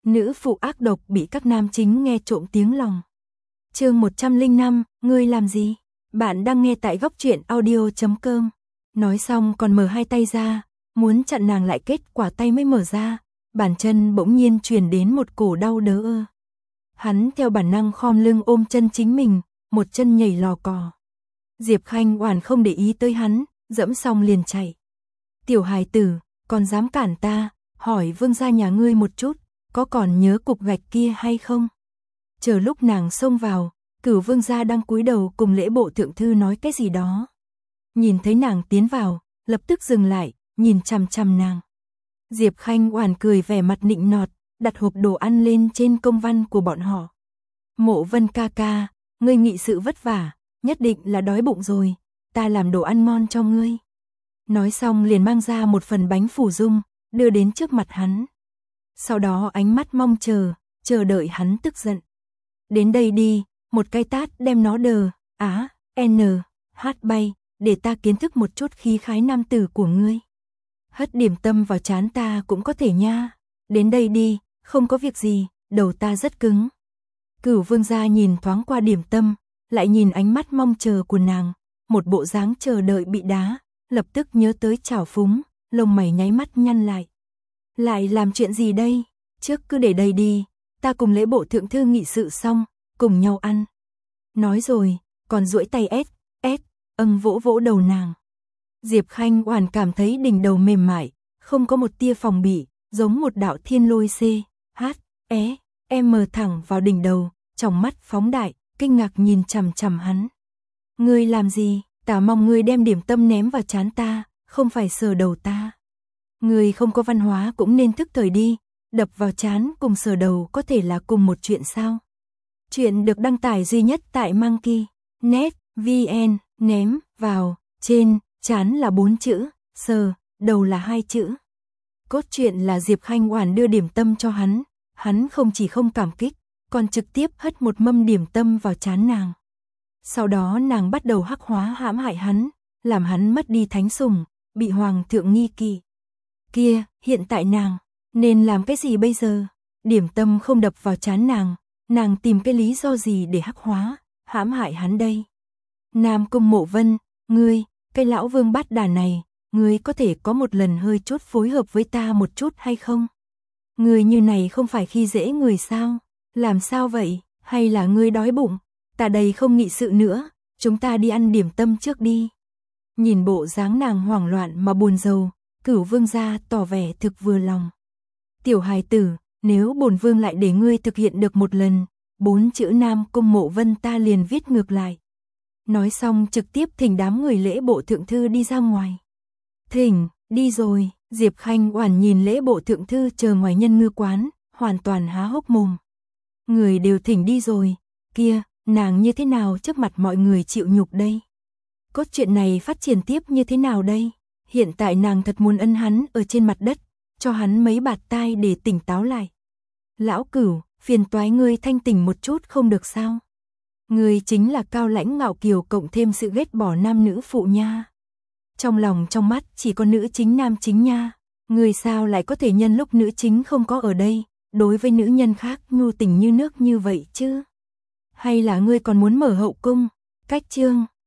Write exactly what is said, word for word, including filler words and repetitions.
Nữ phụ ác độc bị các nam chính nghe trộm tiếng lòng. Chương một trăm lẻ năm, ngươi làm gì? Bạn đang nghe tại góc truyện audio chấm com. Nói xong còn mở hai tay ra, muốn chặn nàng lại kết quả tay mới mở ra, bàn chân bỗng nhiên truyền đến một cổ đau đớ ơ. Hắn theo bản năng khom lưng ôm chân chính mình, một chân nhảy lò cò. Diệp Khanh Oản không để ý tới hắn, dẫm xong liền chạy. Tiểu hài tử, còn dám cản ta, hỏi vương gia nhà ngươi một chút, có còn nhớ cục gạch kia hay không? Chờ lúc nàng xông vào, Cửu vương gia đang cúi đầu cùng lễ bộ thượng thư nói cái gì đó. Nhìn thấy nàng tiến vào, lập tức dừng lại, nhìn chằm chằm nàng. Diệp Khanh Oản cười vẻ mặt nịnh nọt, đặt hộp đồ ăn lên trên công văn của bọn họ. Mộ Vân ca ca, ngươi nghị sự vất vả, nhất định là đói bụng rồi, ta làm đồ ăn ngon cho ngươi. Nói xong liền mang ra một phần bánh phủ dung, đưa đến trước mặt hắn. Sau đó ánh mắt mong chờ, chờ đợi hắn tức giận. Đến đây đi, một cái tát đem nó đờ, á, n, hát bay, để ta kiến thức một chút khí khái nam tử của ngươi. Hất điểm tâm vào trán ta cũng có thể nha. Đến đây đi, không có việc gì, đầu ta rất cứng. Cửu vương gia nhìn thoáng qua điểm tâm, lại nhìn ánh mắt mong chờ của nàng, một bộ dáng chờ đợi bị đá, lập tức nhớ tới trảo phúng, lông mày nháy mắt nhăn lại. Lại làm chuyện gì đây? Trước cứ để đây đi, ta cùng lễ bộ thượng thư nghị sự xong, cùng nhau ăn. Nói rồi, còn duỗi tay ét, ét, âng vỗ vỗ đầu nàng. Diệp Khanh Oản cảm thấy đỉnh đầu mềm mại, không có một tia phòng bị, giống một đạo thiên lôi c, h, é, m thẳng vào đỉnh đầu, trong mắt phóng đại, kinh ngạc nhìn chằm chằm hắn. Ngươi làm gì? Ta mong ngươi đem điểm tâm ném vào trán ta, không phải sờ đầu ta. Ngươi không có văn hóa cũng nên thức thời đi, đập vào trán cùng sờ đầu có thể là cùng một chuyện sao? Chuyện được đăng tải duy nhất tại Monkey chấm net vn, ném vào trên trán là bốn chữ, sờ đầu là hai chữ. Cốt truyện là Diệp Khanh Oản đưa điểm tâm cho hắn, hắn không chỉ không cảm kích, còn trực tiếp hất một mâm điểm tâm vào trán nàng. Sau đó nàng bắt đầu hắc hóa hãm hại hắn, làm hắn mất đi thánh sủng, bị hoàng thượng nghi kỵ. Kia, hiện tại nàng nên làm cái gì bây giờ? Điểm tâm không đập vào trán nàng, nàng tìm cái lý do gì để hắc hóa, hãm hại hắn đây? Nam Cung Mộ Vân, ngươi, cái lão vương bát đàn này, ngươi có thể có một lần hơi chút phối hợp với ta một chút hay không? Ngươi như này không phải khi dễ người sao? Làm sao vậy? Hay là ngươi đói bụng? Ta đây không nghị sự nữa, chúng ta đi ăn điểm tâm trước đi. Nhìn bộ dáng nàng hoảng loạn mà buồn rầu, Cửu vương gia tỏ vẻ thực vừa lòng. Tiểu hài tử, nếu bổn vương lại để ngươi thực hiện được một lần, bốn chữ Nam Cung Mộ Vân ta liền viết ngược lại. Nói xong trực tiếp thỉnh đám người lễ bộ thượng thư đi ra ngoài. Thỉnh, đi rồi, Diệp Khanh Oản nhìn lễ bộ thượng thư chờ ngoài nhân ngư quán, hoàn toàn há hốc mồm. Người đều thỉnh đi rồi, kia, nàng như thế nào trước mặt mọi người chịu nhục đây? Cốt truyện này phát triển tiếp như thế nào đây? Hiện tại nàng thật muốn ân hắn ở trên mặt đất, cho hắn mấy bạt tai để tỉnh táo lại. Lão Cửu, phiền toái ngươi thanh tỉnh một chút không được sao? Ngươi chính là cao lãnh ngạo kiều cộng thêm sự ghét bỏ nam nữ phụ nha. Trong lòng trong mắt chỉ có nữ chính nam chính nha. Ngươi sao lại có thể nhân lúc nữ chính không có ở đây, đối với nữ nhân khác nhu tình như nước như vậy chứ? Hay là ngươi còn muốn mở hậu cung? Cách chương